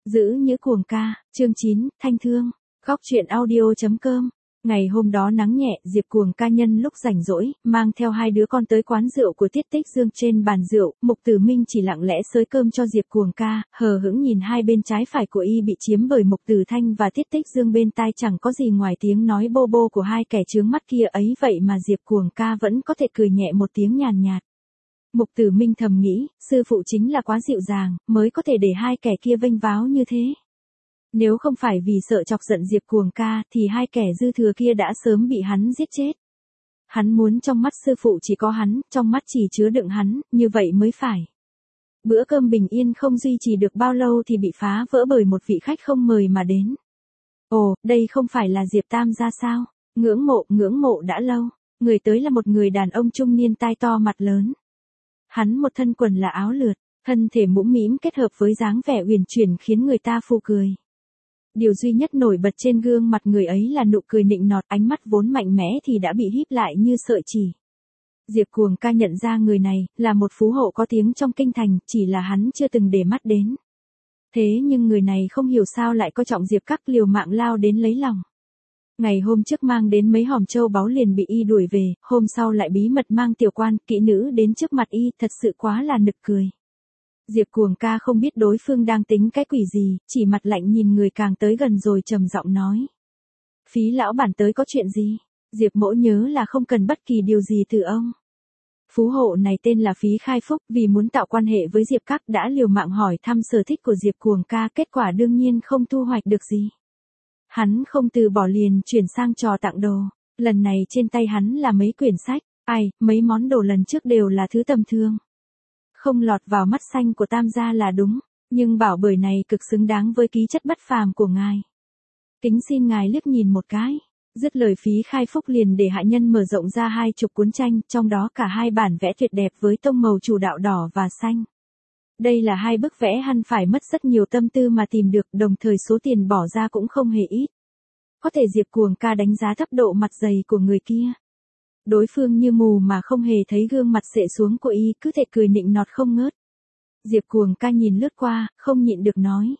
Giữ Nhữ Cuồng Ca, chương 9, Thanh Thương. Góc truyện audio.com. Ngày hôm đó nắng nhẹ, Diệp Cuồng Ca nhân lúc rảnh rỗi, mang theo hai đứa con tới quán rượu của Tiết Tích Dương. Trên bàn rượu, Mục Tử Minh chỉ lặng lẽ xới cơm cho Diệp Cuồng Ca, hờ hững nhìn hai bên trái phải của y bị chiếm bởi Mục Tử Thanh và Tiết Tích Dương, bên tai chẳng có gì ngoài tiếng nói bô bô của hai kẻ chướng mắt kia ấy, vậy mà Diệp Cuồng Ca vẫn có thể cười nhẹ một tiếng nhàn nhạt. Mục Tử Minh thầm nghĩ, sư phụ chính là quá dịu dàng, mới có thể để hai kẻ kia vênh váo như thế. Nếu không phải vì sợ chọc giận Diệp Cuồng Ca thì hai kẻ dư thừa kia đã sớm bị hắn giết chết. Hắn muốn trong mắt sư phụ chỉ có hắn, trong mắt chỉ chứa đựng hắn, như vậy mới phải. Bữa cơm bình yên không duy trì được bao lâu thì bị phá vỡ bởi một vị khách không mời mà đến. Ồ, đây không phải là Diệp Tam gia sao? Ngưỡng mộ đã lâu. Người tới là một người đàn ông trung niên tai to mặt lớn. Hắn một thân quần là áo lượt, thân thể mũm mĩm kết hợp với dáng vẻ uyển chuyển khiến người ta phù cười. Điều duy nhất nổi bật trên gương mặt người ấy là nụ cười nịnh nọt, ánh mắt vốn mạnh mẽ thì đã bị híp lại như sợi chỉ. Diệp Cuồng Ca nhận ra người này là một phú hộ có tiếng trong kinh thành, chỉ là hắn chưa từng để mắt đến. Thế nhưng người này không hiểu sao lại coi trọng Diệp Các, liều mạng lao đến lấy lòng. Ngày hôm trước mang đến mấy hòm châu báu liền bị y đuổi về, hôm sau lại bí mật mang tiểu quan, kỹ nữ đến trước mặt y, thật sự quá là nực cười. Diệp Cuồng Ca không biết đối phương đang tính cái quỷ gì, chỉ mặt lạnh nhìn người càng tới gần rồi trầm giọng nói. Phí lão bản tới có chuyện gì? Diệp mỗ nhớ là không cần bất kỳ điều gì từ ông. Phú hộ này tên là Phí Khai Phúc, vì muốn tạo quan hệ với Diệp Các đã liều mạng hỏi thăm sở thích của Diệp Cuồng Ca, kết quả đương nhiên không thu hoạch được gì. Hắn không từ bỏ liền chuyển sang trò tặng đồ, lần này trên tay hắn là mấy quyển sách, mấy món đồ lần trước đều là thứ tầm thường. Không lọt vào mắt xanh của Tam gia là đúng, nhưng bảo bối này cực xứng đáng với ký chất bất phàm của ngài. Kính xin ngài liếc nhìn một cái. Dứt lời Phí Khai Phúc liền để hạ nhân mở rộng ra 20 cuốn tranh, trong đó cả hai bản vẽ tuyệt đẹp với tông màu chủ đạo đỏ và xanh. Đây là hai bức vẽ hẳn phải mất rất nhiều tâm tư mà tìm được, đồng thời số tiền bỏ ra cũng không hề ít. Có thể Diệp Cuồng Ca đánh giá thấp độ mặt dày của người kia. Đối phương như mù mà không hề thấy gương mặt xệ xuống của y, cứ thể cười nịnh nọt không ngớt. Diệp Cuồng Ca nhìn lướt qua, không nhịn được nói,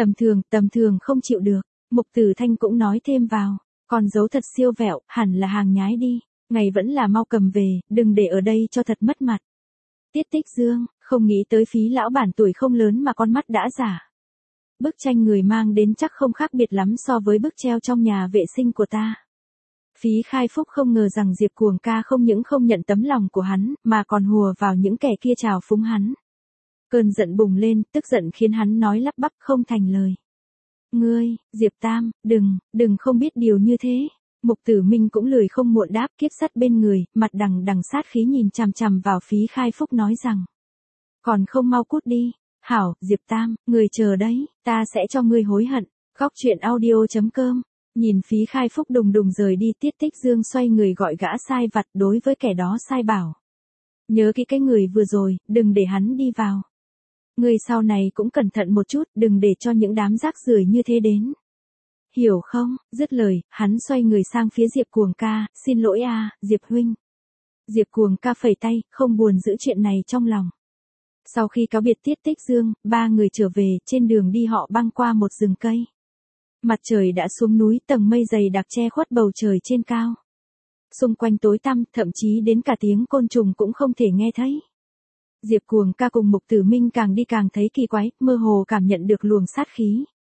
tầm thường không chịu được. Mục Tử Thanh cũng nói thêm vào, còn dấu thật siêu vẹo, hẳn là hàng nhái đi, ngày vẫn là mau cầm về, đừng để ở đây cho thật mất mặt. Tiết Tích Dương, không nghĩ tới Phí lão bản tuổi không lớn mà con mắt đã giả. Bức tranh người mang đến chắc không khác biệt lắm so với bức treo trong nhà vệ sinh của ta. Phí Khai Phúc không ngờ rằng Diệp Cuồng Ca không những không nhận tấm lòng của hắn, mà còn hùa vào những kẻ kia trào phúng hắn. Cơn giận bùng lên, tức giận khiến hắn nói lắp bắp không thành lời. Ngươi, Diệp Tam, đừng không biết điều như thế. Mục Tử Minh cũng lười không muộn đáp, kiếp sắt bên người, mặt đằng sát khí nhìn chằm chằm vào Phí Khai Phúc nói rằng. Còn không mau cút đi. Hảo, Diệp Tam, người chờ đấy, ta sẽ cho ngươi hối hận. Góc truyện audio.com. Nhìn Phí Khai Phúc đùng rời đi, Tiết Tích Dương xoay người gọi gã sai vặt, đối với kẻ đó sai bảo. Nhớ kỹ cái người vừa rồi, đừng để hắn đi vào. Người sau này cũng cẩn thận một chút, đừng để cho những đám rác rưởi như thế đến. Hiểu không? Dứt lời, hắn xoay người sang phía Diệp Cuồng Ca, xin lỗi Diệp huynh. Diệp Cuồng Ca phẩy tay, không buồn giữ chuyện này trong lòng. Sau khi cáo biệt Tiết Tích Dương, ba người trở về, trên đường đi họ băng qua một rừng cây. Mặt trời đã xuống núi, tầng mây dày đặc che khuất bầu trời trên cao. Xung quanh tối tăm, thậm chí đến cả tiếng côn trùng cũng không thể nghe thấy. Diệp Cuồng Ca cùng Mục Tử Minh càng đi càng thấy kỳ quái, mơ hồ cảm nhận được luồng sát khí.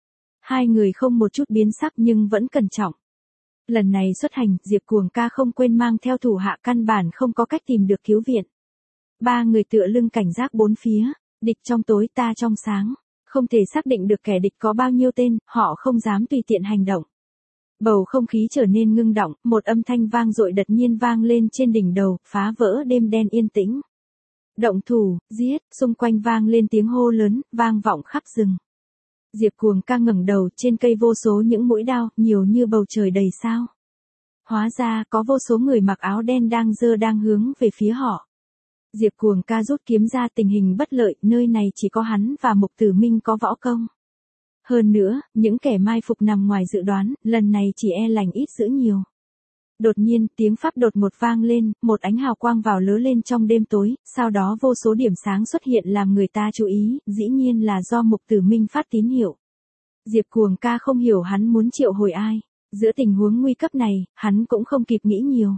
Hai người không một chút biến sắc nhưng vẫn cẩn trọng. Lần này xuất hành, Diệp Cuồng Ca không quên mang theo thủ hạ, căn bản không có cách tìm được cứu viện. Ba người tựa lưng cảnh giác bốn phía, địch trong tối ta trong sáng, không thể xác định được kẻ địch có bao nhiêu tên, họ không dám tùy tiện hành động. Bầu không khí trở nên ngưng động, một âm thanh vang dội đột nhiên vang lên trên đỉnh đầu, phá vỡ đêm đen yên tĩnh. Động thủ, giết, xung quanh vang lên tiếng hô lớn, vang vọng khắp rừng. Diệp Cuồng Ca ngẩng đầu, trên cây vô số những mũi đao, nhiều như bầu trời đầy sao. Hóa ra, có vô số người mặc áo đen đang hướng về phía họ. Diệp Cuồng Ca rút kiếm ra, tình hình bất lợi, nơi này chỉ có hắn và Mục Tử Minh có võ công. Hơn nữa, những kẻ mai phục nằm ngoài dự đoán, lần này chỉ e lành ít dữ nhiều. Đột nhiên, tiếng pháp đột một vang lên, một ánh hào quang vào lớ lên trong đêm tối, sau đó vô số điểm sáng xuất hiện làm người ta chú ý, dĩ nhiên là do Mục Tử Minh phát tín hiệu. Diệp Cuồng ca không hiểu hắn muốn triệu hồi ai. Giữa tình huống nguy cấp này, hắn cũng không kịp nghĩ nhiều.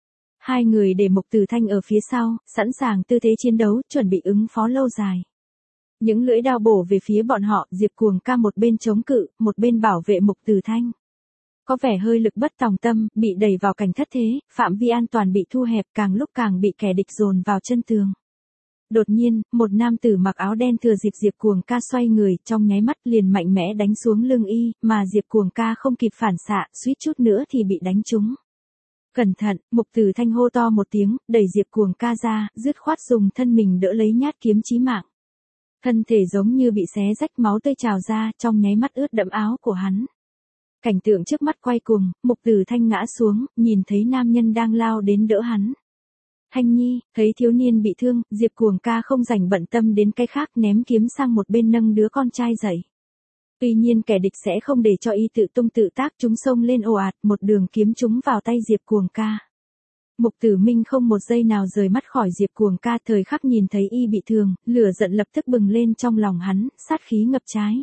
Hai người để Mục Tử Thanh ở phía sau, sẵn sàng tư thế chiến đấu, chuẩn bị ứng phó lâu dài. Những lưỡi đao bổ về phía bọn họ, Diệp Cuồng ca một bên chống cự, một bên bảo vệ Mục Tử Thanh. Có vẻ hơi lực bất tòng tâm, bị đẩy vào cảnh thất thế, phạm vi an toàn bị thu hẹp, càng lúc càng bị kẻ địch dồn vào chân tường. Đột nhiên, một nam tử mặc áo đen thừa dịp Diệp Cuồng ca xoay người, trong nháy mắt liền mạnh mẽ đánh xuống lưng y, mà Diệp Cuồng ca không kịp phản xạ, suýt chút nữa thì bị đánh trúng. Cẩn thận, Mục Tử Thanh hô to một tiếng, đẩy Diệp Cuồng ca ra, dứt khoát dùng thân mình đỡ lấy nhát kiếm chí mạng. Thân thể giống như bị xé rách, máu tươi trào ra, trong nháy mắt ướt đẫm áo của hắn. Cảnh tượng trước mắt quay cuồng, Mục Tử Thanh ngã xuống, nhìn thấy nam nhân đang lao đến đỡ hắn. Thanh Nhi, thấy thiếu niên bị thương, Diệp Cuồng ca không rảnh bận tâm đến cái khác, ném kiếm sang một bên nâng đứa con trai dậy. Tuy nhiên kẻ địch sẽ không để cho y tự tung tự tác, chúng xông lên ồ ạt, một đường kiếm trúng vào tay Diệp Cuồng ca. Mục Tử Minh không một giây nào rời mắt khỏi Diệp Cuồng ca, thời khắc nhìn thấy y bị thương, lửa giận lập tức bừng lên trong lòng hắn, sát khí ngập trái.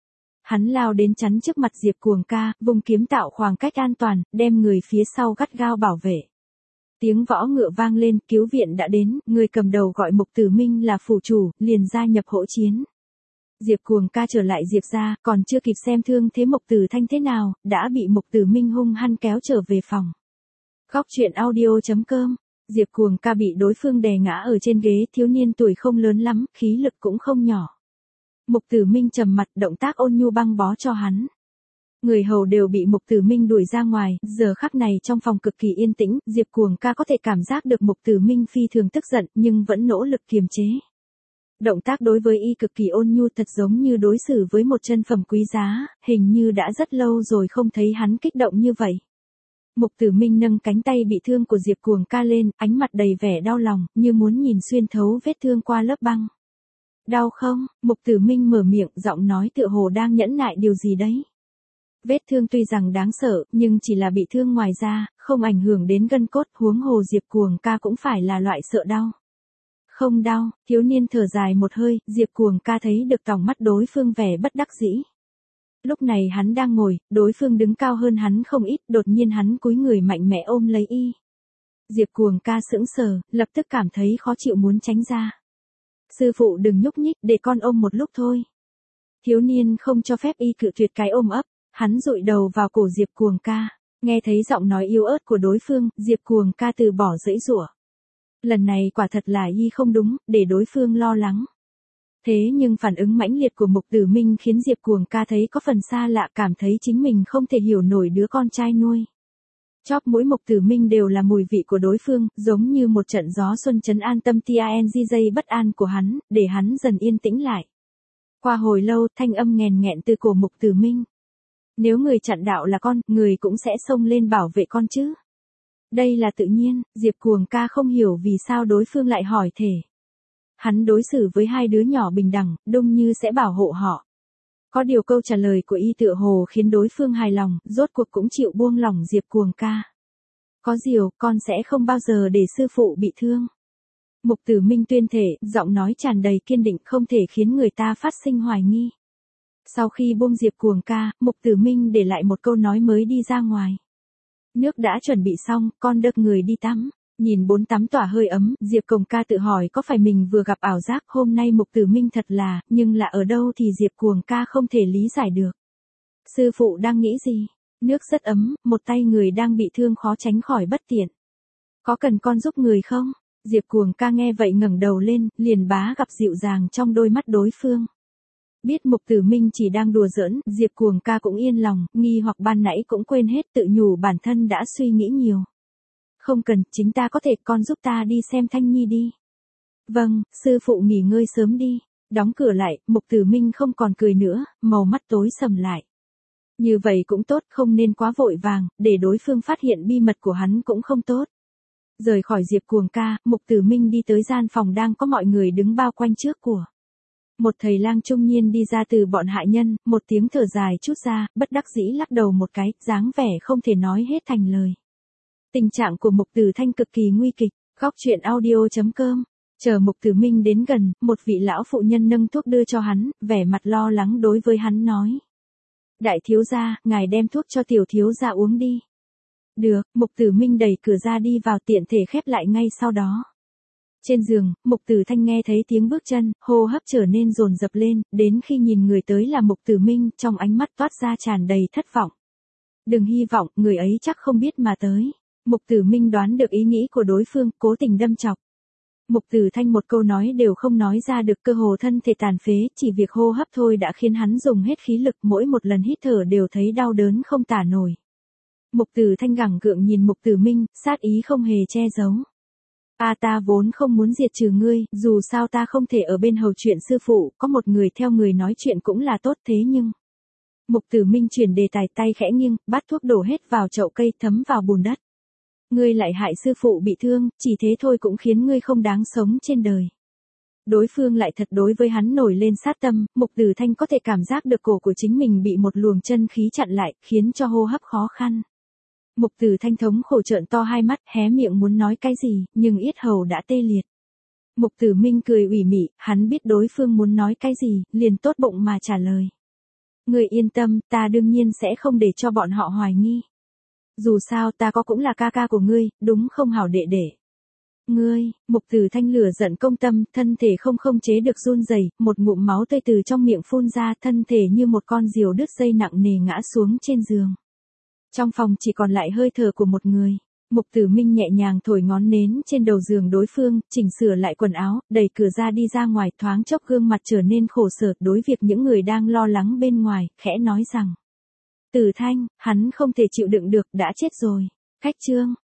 Hắn lao đến chắn trước mặt Diệp Cuồng ca, vùng kiếm tạo khoảng cách an toàn, đem người phía sau gắt gao bảo vệ. Tiếng võ ngựa vang lên, cứu viện đã đến, người cầm đầu gọi Mục Tử Minh là phủ chủ, liền gia nhập hỗ chiến. Diệp Cuồng ca trở lại Diệp gia, còn chưa kịp xem thương thế Mục Tử Thanh thế nào, đã bị Mục Tử Minh hung hăng kéo trở về phòng. Góc truyện audio.com. Diệp Cuồng ca bị đối phương đè ngã ở trên ghế, thiếu niên tuổi không lớn lắm, khí lực cũng không nhỏ. Mục Tử Minh trầm mặt, động tác ôn nhu băng bó cho hắn. Người hầu đều bị Mục Tử Minh đuổi ra ngoài, giờ khắc này trong phòng cực kỳ yên tĩnh, Diệp Cuồng ca có thể cảm giác được Mục Tử Minh phi thường tức giận, nhưng vẫn nỗ lực kiềm chế. Động tác đối với y cực kỳ ôn nhu, thật giống như đối xử với một chân phẩm quý giá, hình như đã rất lâu rồi không thấy hắn kích động như vậy. Mục Tử Minh nâng cánh tay bị thương của Diệp Cuồng ca lên, ánh mặt đầy vẻ đau lòng, như muốn nhìn xuyên thấu vết thương qua lớp băng. Đau không? Mục Tử Minh mở miệng, giọng nói tựa hồ đang nhẫn nại điều gì đấy. Vết thương tuy rằng đáng sợ, nhưng chỉ là bị thương ngoài da, không ảnh hưởng đến gân cốt, huống hồ Diệp Cuồng ca cũng phải là loại sợ đau. Không đau, thiếu niên thở dài một hơi, Diệp Cuồng ca thấy được tròng mắt đối phương vẻ bất đắc dĩ. Lúc này hắn đang ngồi, đối phương đứng cao hơn hắn không ít, đột nhiên hắn cúi người mạnh mẽ ôm lấy y. Diệp Cuồng ca sững sờ, lập tức cảm thấy khó chịu muốn tránh ra. Sư phụ đừng nhúc nhích, để con ôm một lúc thôi. Thiếu niên không cho phép y cự tuyệt cái ôm ấp, hắn dụi đầu vào cổ Diệp Cuồng ca, nghe thấy giọng nói yếu ớt của đối phương, Diệp Cuồng ca từ bỏ giãy giụa. Lần này quả thật là y không đúng, để đối phương lo lắng. Thế nhưng phản ứng mãnh liệt của Mục Tử Minh khiến Diệp Cuồng ca thấy có phần xa lạ, cảm thấy chính mình không thể hiểu nổi đứa con trai nuôi. Chóp mũi Mục Tử Minh đều là mùi vị của đối phương, giống như một trận gió xuân trấn an tâm TINGJ bất an của hắn, để hắn dần yên tĩnh lại. Qua hồi lâu, thanh âm nghèn nghẹn từ cổ Mục Tử Minh. Nếu người chặn đạo là con, người cũng sẽ xông lên bảo vệ con chứ. Đây là tự nhiên, Diệp Cuồng ca không hiểu vì sao đối phương lại hỏi thể. Hắn đối xử với hai đứa nhỏ bình đẳng, đông như sẽ bảo hộ họ. Có điều câu trả lời của y tựa hồ khiến đối phương hài lòng, rốt cuộc cũng chịu buông lỏng Diệp Cuồng ca. Có điều, con sẽ không bao giờ để sư phụ bị thương. Mục Tử Minh tuyên thể, giọng nói tràn đầy kiên định, không thể khiến người ta phát sinh hoài nghi. Sau khi buông Diệp Cuồng ca, Mục Tử Minh để lại một câu nói mới đi ra ngoài. Nước đã chuẩn bị xong, con đợt người đi tắm. Nhìn bồn tắm tỏa hơi ấm, Diệp Cuồng ca tự hỏi có phải mình vừa gặp ảo giác, hôm nay Mục Tử Minh thật là, nhưng là ở đâu thì Diệp Cuồng ca không thể lý giải được. Sư phụ đang nghĩ gì? Nước rất ấm, một tay người đang bị thương khó tránh khỏi bất tiện. Có cần con giúp người không? Diệp Cuồng ca nghe vậy ngẩng đầu lên, liền bá gặp dịu dàng trong đôi mắt đối phương. Biết Mục Tử Minh chỉ đang đùa giỡn, Diệp Cuồng ca cũng yên lòng, nghi hoặc ban nãy cũng quên hết, tự nhủ bản thân đã suy nghĩ nhiều. Không cần, chính ta có thể, con giúp ta đi xem Thanh Nhi đi. Vâng, sư phụ nghỉ ngơi sớm đi. Đóng cửa lại, Mục Tử Minh không còn cười nữa, màu mắt tối sầm lại. Như vậy cũng tốt, không nên quá vội vàng, để đối phương phát hiện bi mật của hắn cũng không tốt. Rời khỏi Diệp Cuồng ca, Mục Tử Minh đi tới gian phòng đang có mọi người đứng bao quanh trước của. Một thầy lang trung niên đi ra từ bọn hạ nhân, một tiếng thở dài chút ra, bất đắc dĩ lắc đầu một cái, dáng vẻ không thể nói hết thành lời. Tình trạng của Mục Tử Thanh cực kỳ nguy kịch, góc truyện audio.com. Chờ Mục Tử Minh đến gần, một vị lão phụ nhân nâng thuốc đưa cho hắn, vẻ mặt lo lắng đối với hắn nói. Đại thiếu gia, ngài đem thuốc cho tiểu thiếu gia uống đi. Được, Mục Tử Minh đẩy cửa ra đi vào, tiện thể khép lại ngay sau đó. Trên giường, Mục Tử Thanh nghe thấy tiếng bước chân, hô hấp trở nên dồn dập lên, đến khi nhìn người tới là Mục Tử Minh, trong ánh mắt toát ra tràn đầy thất vọng. Đừng hy vọng, người ấy chắc không biết mà tới. Mục Tử Minh đoán được ý nghĩ của đối phương, cố tình đâm chọc. Mục Tử Thanh một câu nói đều không nói ra được, cơ hồ thân thể tàn phế, chỉ việc hô hấp thôi đã khiến hắn dùng hết khí lực, mỗi một lần hít thở đều thấy đau đớn không tả nổi. Mục Tử Thanh gẳng gượng nhìn Mục Tử Minh, sát ý không hề che giấu. Ta vốn không muốn diệt trừ ngươi, dù sao ta không thể ở bên hầu chuyện sư phụ, có một người theo người nói chuyện cũng là tốt thế nhưng. Mục Tử Minh chuyển đề tài, tay khẽ nghiêng, bát thuốc đổ hết vào chậu cây, thấm vào bùn đất. Ngươi lại hại sư phụ bị thương, chỉ thế thôi cũng khiến ngươi không đáng sống trên đời. Đối phương lại thật đối với hắn nổi lên sát tâm, Mục Tử Thanh có thể cảm giác được cổ của chính mình bị một luồng chân khí chặn lại, khiến cho hô hấp khó khăn. Mục Tử Thanh thống khổ trợn to hai mắt, hé miệng muốn nói cái gì, nhưng yết hầu đã tê liệt. Mục Tử Minh cười ủy mị, hắn biết đối phương muốn nói cái gì, liền tốt bụng mà trả lời. Ngươi yên tâm, ta đương nhiên sẽ không để cho bọn họ hoài nghi. Dù sao ta có cũng là ca ca của ngươi, đúng không hảo đệ đệ. Ngươi, Mục Tử Thanh lửa giận công tâm, thân thể không chế được run rẩy, một ngụm máu tươi từ trong miệng phun ra, thân thể như một con diều đứt dây nặng nề ngã xuống trên giường. Trong phòng chỉ còn lại hơi thở của một người. Mục Tử Minh nhẹ nhàng thổi ngón nến trên đầu giường đối phương, chỉnh sửa lại quần áo, đẩy cửa ra đi ra ngoài, thoáng chốc gương mặt trở nên khổ sở, đối việc những người đang lo lắng bên ngoài, khẽ nói rằng. Tử Thanh, hắn không thể chịu đựng được, đã chết rồi. Khách trương.